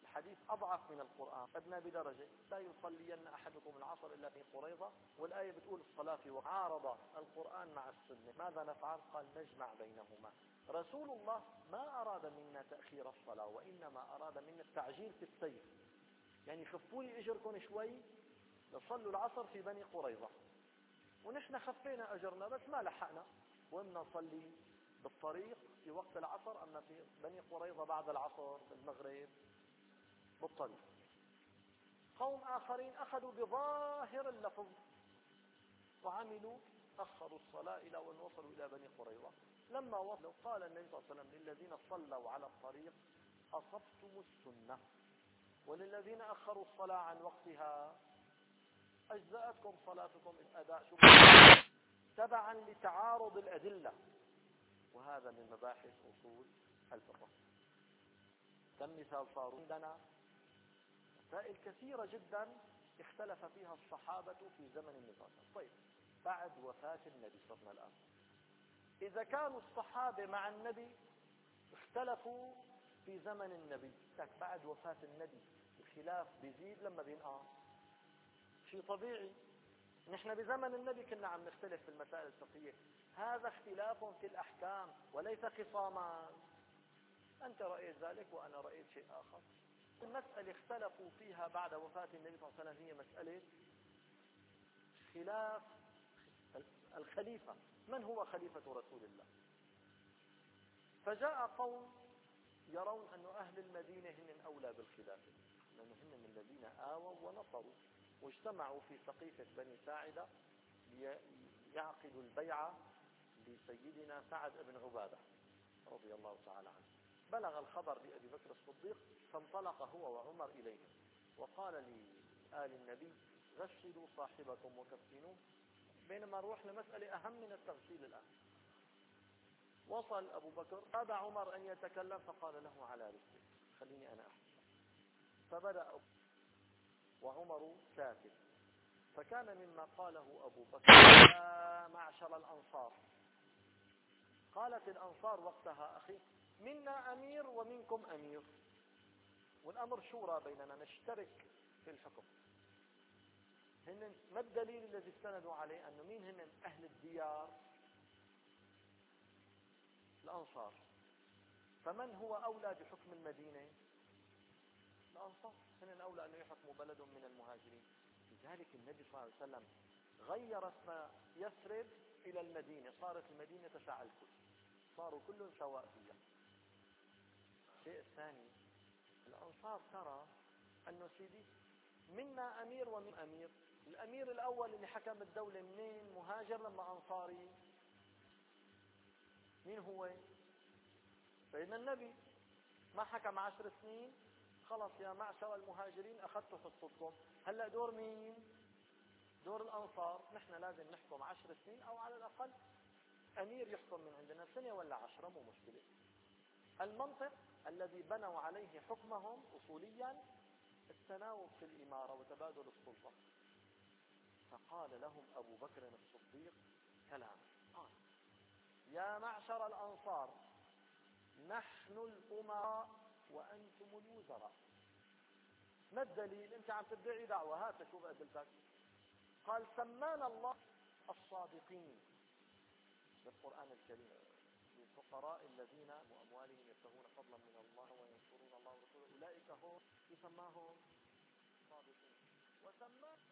الحديث أضعف من القرآن أدنى بدرجة. لا يصلين أحدكم العصر إلا في قريظة، والآية بتقول الصلاة في وقت. عارض القرآن مع السنة، ماذا نفعل؟ قال نجمع بينهما. رسول الله ما أراد منا تأخير الصلاة، وإنما أراد منا التعجيل في السير، يعني خفوا لي أجركم شوي نصلوا العصر في بني قريظة، ونحن خفينا أجرنا بس ما لحقنا، وإمنا نصلي بالطريق في وقت العصر، أما في بني قريظة بعد العصر بالمغرب بالطريق. قوم آخرين أخذوا بظاهر اللفظ وعملوا، أخروا الصلاة إلى وأن وصلوا إلى بني قريظة. لما وصلوا قال النبي صلى الله عليه وسلم للذين صلوا على الطريق أصبتم السنة، وللذين أخروا الصلاة عن وقتها أجزأتكم صلاتكم الأداء تبعا لتعارض الأدلة. وهذا من مباحث أصول الفقه. كم مثال صاروا عندنا؟ مسائل كثيرة جدا اختلف فيها الصحابة في زمن النبي. طيب بعد وفاة النبي صلى الله عليه وسلم، إذا كانوا الصحابة مع النبي اختلفوا في زمن النبي، لك بعد وفاة النبي الخلاف بيزيد لما بينقص، شيء طبيعي. نحن بزمن النبي كنا عم نختلف في المسائل الفقهية، هذا اختلاف في الأحكام وليس خصاما. أنت رأيت ذلك وأنا رأيت شيء آخر. المسألة اختلفوا فيها بعد وفاة النبي صلى الله عليه وسلم هي مسألة خلاف الخليفة، من هو خليفة رسول الله؟ فجاء قوم يرون أن أهل المدينة هم أولى بالخلافة، لأنهم هم الذين آووا ونصروا واجتمعوا في سقيفة بني ساعدة ليعقدوا البيعة لسيدنا سعد بن عبادة رضي الله تعالى عنه. بلغ الخبر لأبي بكر الصديق، فانطلق هو وعمر إليهم وقال لآل النبي غسلوا صاحبكم وكفنوه، بينما نروح لمسألة أهم من التغسيل الآن. وصل أبو بكر، أبى عمر أن يتكلم فقال له على رسله خليني أنا أحكي. فبدأ وعمر ساكت، فكان مما قاله أبو بكر يا معشر الأنصار. قالت الأنصار وقتها أخي منا أمير ومنكم أمير، والأمر شورى بيننا نشترك في الحكم. هن ما الدليل الذي استندوا عليه؟ أنه مين هن أهل الديار؟ الأنصار. فمن هو أولى بحكم المدينة؟ الأنصار، هن أولى أن يحكموا بلد من المهاجرين. لذلك النبي صلى الله عليه وسلم غير اسم يثرب إلى المدينة، صارت المدينة تسع الكل، صاروا كلهم سواء فيها. الشيء الثاني، الأنصار ترى أنه سيدي منا أمير ومن أمير. الأمير الأول اللي حكم الدولة منين؟ مهاجر لما أنصاري؟ مين هو؟ سيدنا النبي. ما حكم عشر سنين؟ خلص يا معشر المهاجرين أخذتوا حصتكم. هلأ دور مين؟ دور الأنصار. نحن لازم نحكم عشر سنين، أو على الأقل أمير يحكم من عندنا سنة ولا عشرة، مو مشكلة. المنطق الذي بنوا عليه حكمهم أصوليا التناوب في الإمارة وتبادل السلطة. فقال لهم أبو بكر الصديق كلام، قال يا معشر الأنصار نحن الأمراء وأنتم الوزراء. ما الدليل؟ أنت عم تدعي دعوة، هات شوف أدلتك. قال سمانا الله الصادقين بالقرآن الكريم، للفقراء الذين وأموالهم يبتغون فضلا من الله وينصرون الله ورسوله أولئك هم يسماهم صادقين. وسماهم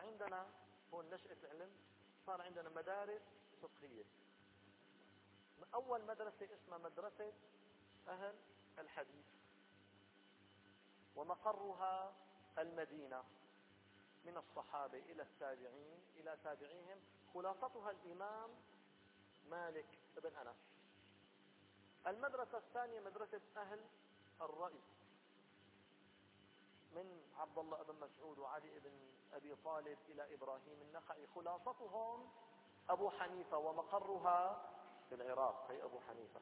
عندنا هون نشأة العلم، صار عندنا مدارس فقهية. أول مدرسة اسمها مدرسة أهل الحديث، ومقرها المدينة، من الصحابة إلى التابعين إلى تابعيهم. خلاصتها الإمام مالك بن أنس. المدرسة الثانية مدرسة أهل الرأي، من عبد الله بن مسعود وعلي بن أبي طالب إلى إبراهيم النخعي. خلاصتهم أبو حنيفة، ومقرها في العراق، هي أبو حنيفة.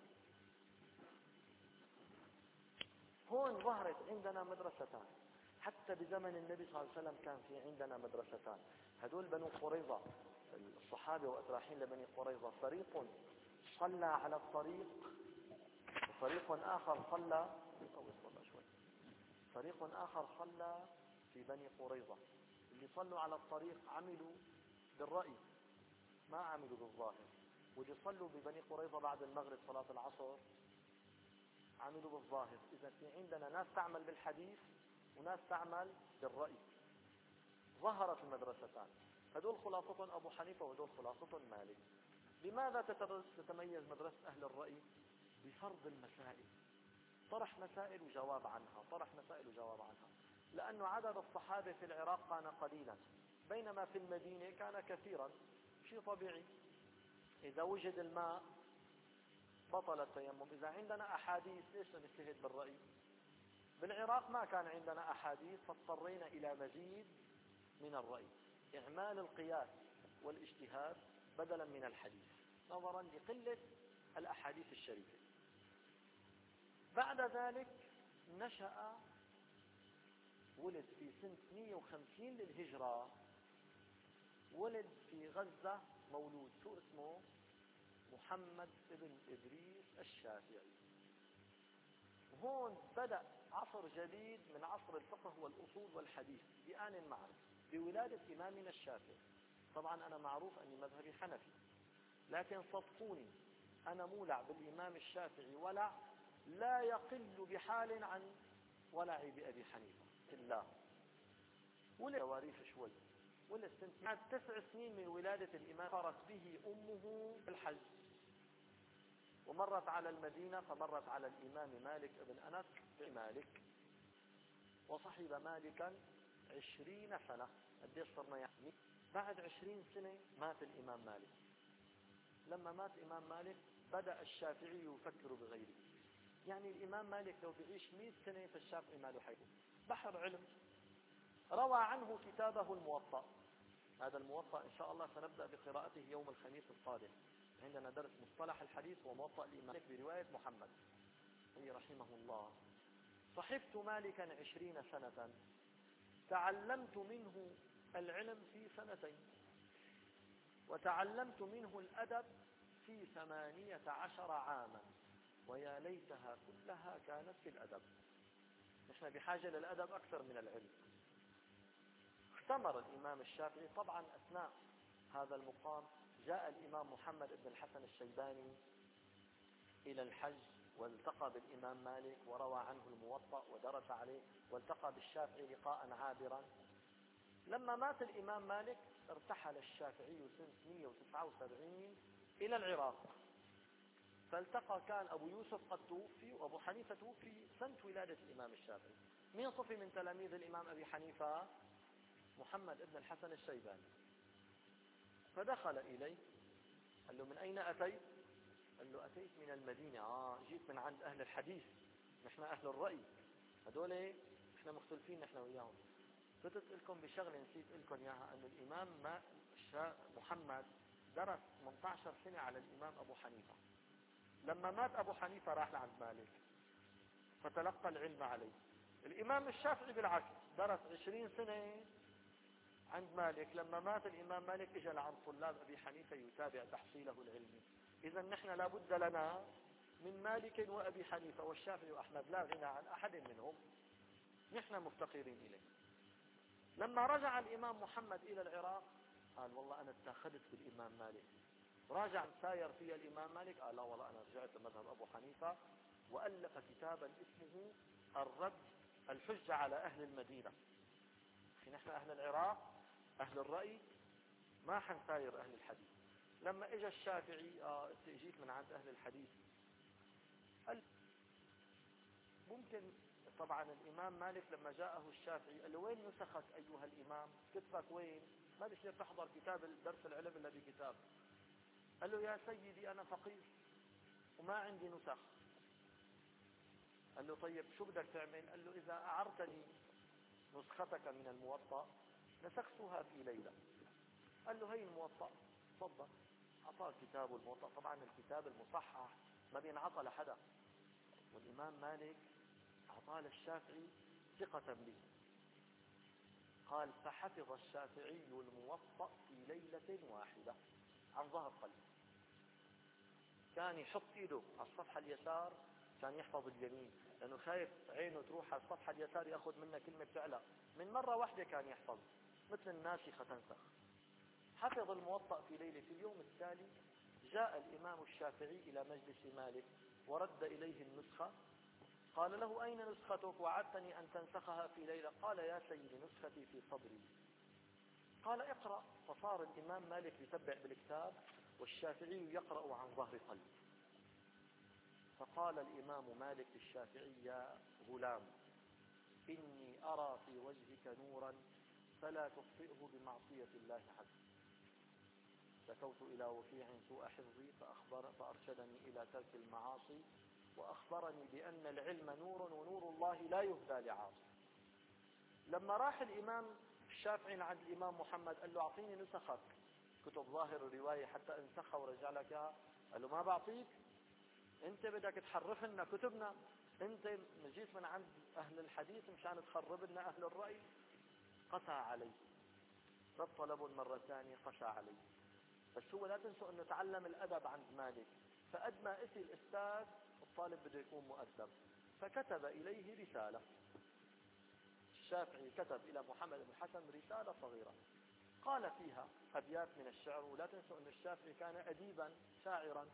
هون ظهرت عندنا مدرستان، حتى بزمن النبي صلى الله عليه وسلم كان في عندنا مدرستان. هدول بنو قريظة، الصحابة وأتراحين لبني قريظة، فريق صلى على الطريق، وفريق آخر صلى شوي فريق آخر صلى في بني قريظة. اللي صلوا على الطريق عملوا بالرأي، ما عملوا بالظاهر. واللي صلوا ببني قريظة بعد المغرب صلاة العصر عملوا بالظاهر. إذا في عندنا ناس تعمل بالحديث وناس تعمل بالرأي. ظهرت المدرستان، هدول خلاصتهم أبو حنيفة وهدول خلاصتهم مالك. لماذا تتميز مدرسة أهل الرأي؟ بفرض المسائل، طرح مسائل وجواب عنها، طرح مسائل وجواب عنها. لأن عدد الصحابة في العراق كان قليلا، بينما في المدينة كان كثيرا. شيء طبيعي، إذا وجد الماء بطل التيمم. إذا عندنا أحاديث ليش نجتهد بالرأي؟ بالعراق ما كان عندنا أحاديث، فاضطرينا إلى مزيد من الرأي، إعمال القياس والاجتهاد بدلا من الحديث، نظرا لقلة الأحاديث الشريفة. بعد ذلك نشأ، ولد في سنة مئة وخمسين للهجرة، ولد في غزة مولود، شو اسمه؟ محمد بن إدريس الشافعي. هون بدأ عصر جديد من عصر الفقه والأصول والحديث بآن معا، بولادة إمامنا الشافعي. طبعا أنا معروف أني مذهبي حنفي، لكن صدقوني أنا مولع بالإمام الشافعي ولع لا يقل بحال عن ولعي بأبي حنيفة الله. ولد تواريخ شوي، ولد سنة بعد تسع سنين من ولادة الإمام فرت به أمه بالحج، ومرت على المدينة، فمرت على الإمام مالك بن أنس بمالك، وصحب مالكا عشرين سنة. قديش صرنا يعني؟ بعد عشرين سنة مات الإمام مالك. لما مات الإمام مالك بدأ الشافعي يفكر بغيره. يعني الإمام مالك لو بيعيش مئة سنة فالشافعي ما له حيله، بحر علم. روى عنه كتابه الموطأ. هذا الموطأ إن شاء الله سنبدأ بقراءته يوم الخميس القادم. عندنا درس مصطلح الحديث وموطأ الإمام مالك برواية محمد رحمه الله. صحبت مالكا عشرين سنة، تعلمت منه العلم في سنتين، وتعلمت منه الأدب في ثمانية عشر عاما، ويا ليتها كلها كانت في الأدب. نحن بحاجة للأدب أكثر من العلم. اختمر الإمام الشافعي. طبعا أثناء هذا المقام جاء الإمام محمد بن الحسن الشيباني إلى الحج، والتقى بالإمام مالك وروى عنه الموطأ ودرس عليه، والتقى بالشافعي لقاء عابرا. لما مات الإمام مالك ارتحل الشافعي سنة مئة وتسعة وسبعين إلى العراق، فالتقى، كان أبو يوسف قد توفي وأبو حنيفة توفي سنة ولادة الإمام الشافعي. مين صفي من تلاميذ الإمام أبي حنيفة؟ محمد بن الحسن الشيباني. فدخل إليه، قال له من أين أتيت؟ قال له أتيت من المدينة. آه جيت من عند أهل الحديث، نحن أهل الرأي، هدول نحن مختلفين نحن وياهم. فتت لكم بشغلة نسيت لكم إياها، أن الإمام ما محمد درس ثمانية عشر سنة على الإمام أبو حنيفة. لما مات أبو حنيفة راح لعند مالك فتلقى العلم عليه. الإمام الشافعي بالعكس درس عشرين سنة عند مالك. لما مات الإمام مالك اجى لعند طلاب أبي حنيفة يتابع تحصيله العلمي. إذا نحن لابد لنا من مالك وأبي حنيفة والشافعي وأحمد، لا غنى عن أحد منهم، نحن مفتقرين إليه. لما رجع الإمام محمد إلى العراق قال والله أنا اتخذت بالإمام مالك. راجع ساير فيها الإمام مالك، قال لا والله أنا رجعت لمذهب أبو حنيفة، وألف كتابا اسمه الرد الحجة على أهل المدينة. نحن أهل العراق أهل الرأي ما حنساير أهل الحديث. لما إجا الشافعي آه اجيت من عند أهل الحديث، قال ممكن. طبعا الإمام مالك لما جاءه الشافعي قال له وين نسخك أيها الإمام؟ كتبك وين؟ ما بصير تحضر كتاب درس العلم إلا بكتاب. قال له يا سيدي أنا فقير وما عندي نسخ. قال له طيب شو بدك تعمل؟ قال له إذا أعرتني نسختك من الموطأ نسختها في ليلة. قال له هي الموطأ تفضل. أعطاه كتاب الموطأ. طبعا الكتاب المصحح ما بينعطى لحدا، والإمام مالك أعطاه للشافعي ثقة به. قال فحفظ الشافعي الموطأ في ليلة واحدة عن ظهر قلب. كان يحط ايده على الصفحة اليسار كان يحفظ اليمين، لأنه خايف عينه تروح على الصفحة اليسار يأخذ منها كلمة فعلا. من مرة واحدة كان يحفظ مثل الناسخة تنسخ. حفظ الموطأ في ليلة. في اليوم التالي جاء الإمام الشافعي إلى مجلس مالك ورد إليه النسخة. قال له أين نسختك؟ وعدتني أن تنسخها في ليلة. قال يا سيدي نسختي في صدري. قال اقرأ. فصار الإمام مالك يتبع بالكتاب والشافعي يقرأ عن ظهر قلب. فقال الإمام مالك للشافعي يا غلام إني أرى في وجهك نورا فلا تخطئه بمعصية الله عز. شكوت إلى وكيع سوء حفظي فأخبر فأرشدني إلى ترك المعاصي وأخبرني بأن العلم نور ونور الله لا يهدى لعاصي. لما راح الإمام الشافعي عند الإمام محمد قال له أعطيني نسخك كتب ظاهر الرواية حتى انسخها ورجع لك اياها. قال له ما بعطيك، انت بدك تحرف لنا كتبنا، انت جيت من عند أهل الحديث مشان تخرب لنا أهل الرأي. قسى عليه، رد طلبه المرة الثانية قسى عليه. بس هو لا تنسوا انه تعلم الأدب عند مالك، فقد ما اتي الأستاذ الطالب بده يكون مؤدب. فكتب إليه رسالة. الشافعي كتب إلى محمد بن الحسن رسالة صغيرة قال فيها أبيات من الشعر. ولا تنسوا أن الشافعي كان أديبا شاعرا.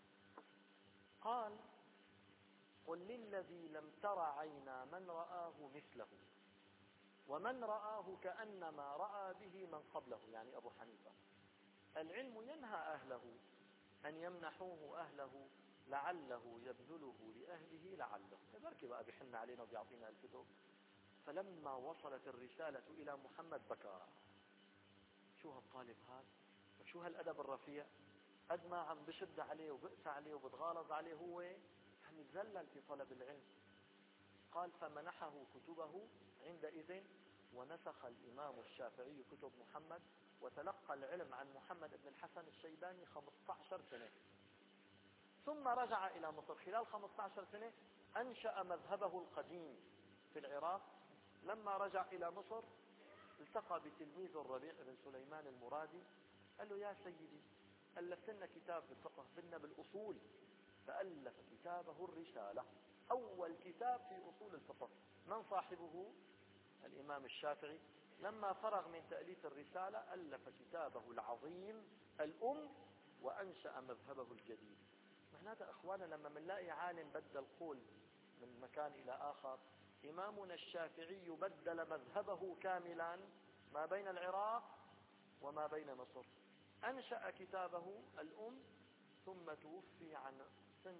قال قل للذي لم تر عينا من رآه مثله ومن رآه كأنما رأى به من قبله، يعني أبو حنيفة. العلم ينهى أهله أن يمنحوه أهله لعله يبذله لأهله لعله. بركي بقى بيحن علينا وبيعطينا الكتب. فلما وصلت الرسالة إلى محمد بكى. شو هالطالب هذا؟ شو هالأدب الرفيع؟ قد ما عم بشد عليه وبقسى عليه وبتغالظ عليه هو عم يتذلل في طلب العلم. قال فمنحه كتبه عندئذ ونسخ الإمام الشافعي كتب محمد وتلقى العلم عن محمد بن الحسن الشيباني خمسة عشر سنة. ثم رجع إلى مصر. خلال خمسة عشر سنة أنشأ مذهبه القديم في العراق. لما رجع إلى مصر التقى بتلميذ الربيع بن سليمان المرادي. قال له يا سيدي ألفت لنا كتاب بالفقه بدنا بالأصول. فألف كتابه الرسالة، أول كتاب في أصول الفقه. من صاحبه؟ الإمام الشافعي. لما فرغ من تأليف الرسالة ألف كتابه العظيم الأم وأنشأ مذهبه الجديد. معناتها أخوانا لما منلاقي عالم بدل قول من مكان إلى آخر، إمامنا الشافعي بدل مذهبه كاملا ما بين العراق وما بين مصر. أنشأ كتابه الأم ثم توفي عن سنة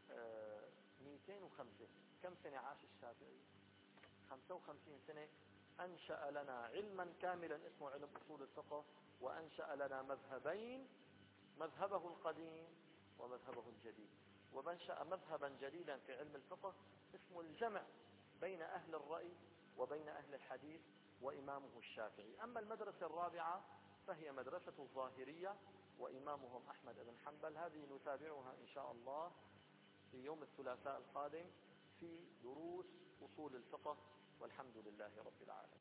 مئتين وخمسة. كم سنة عاش الشافعي؟ خمسة وخمسين سنة. أنشأ لنا علما كاملا اسمه علم أصول الفقه، وأنشأ لنا مذهبين، مذهبه القديم ومذهبه الجديد. ومنشأ مذهبا جديدا في علم الفقه اسمه الجمع بين أهل الرأي وبين أهل الحديث وإمامه الشافعي. أما المدرسة الرابعة فهي مدرسة الظاهرية وإمامهم أحمد بن حنبل. هذه نتابعها إن شاء الله في يوم الثلاثاء القادم في دروس أصول الفقه، والحمد لله رب العالمين.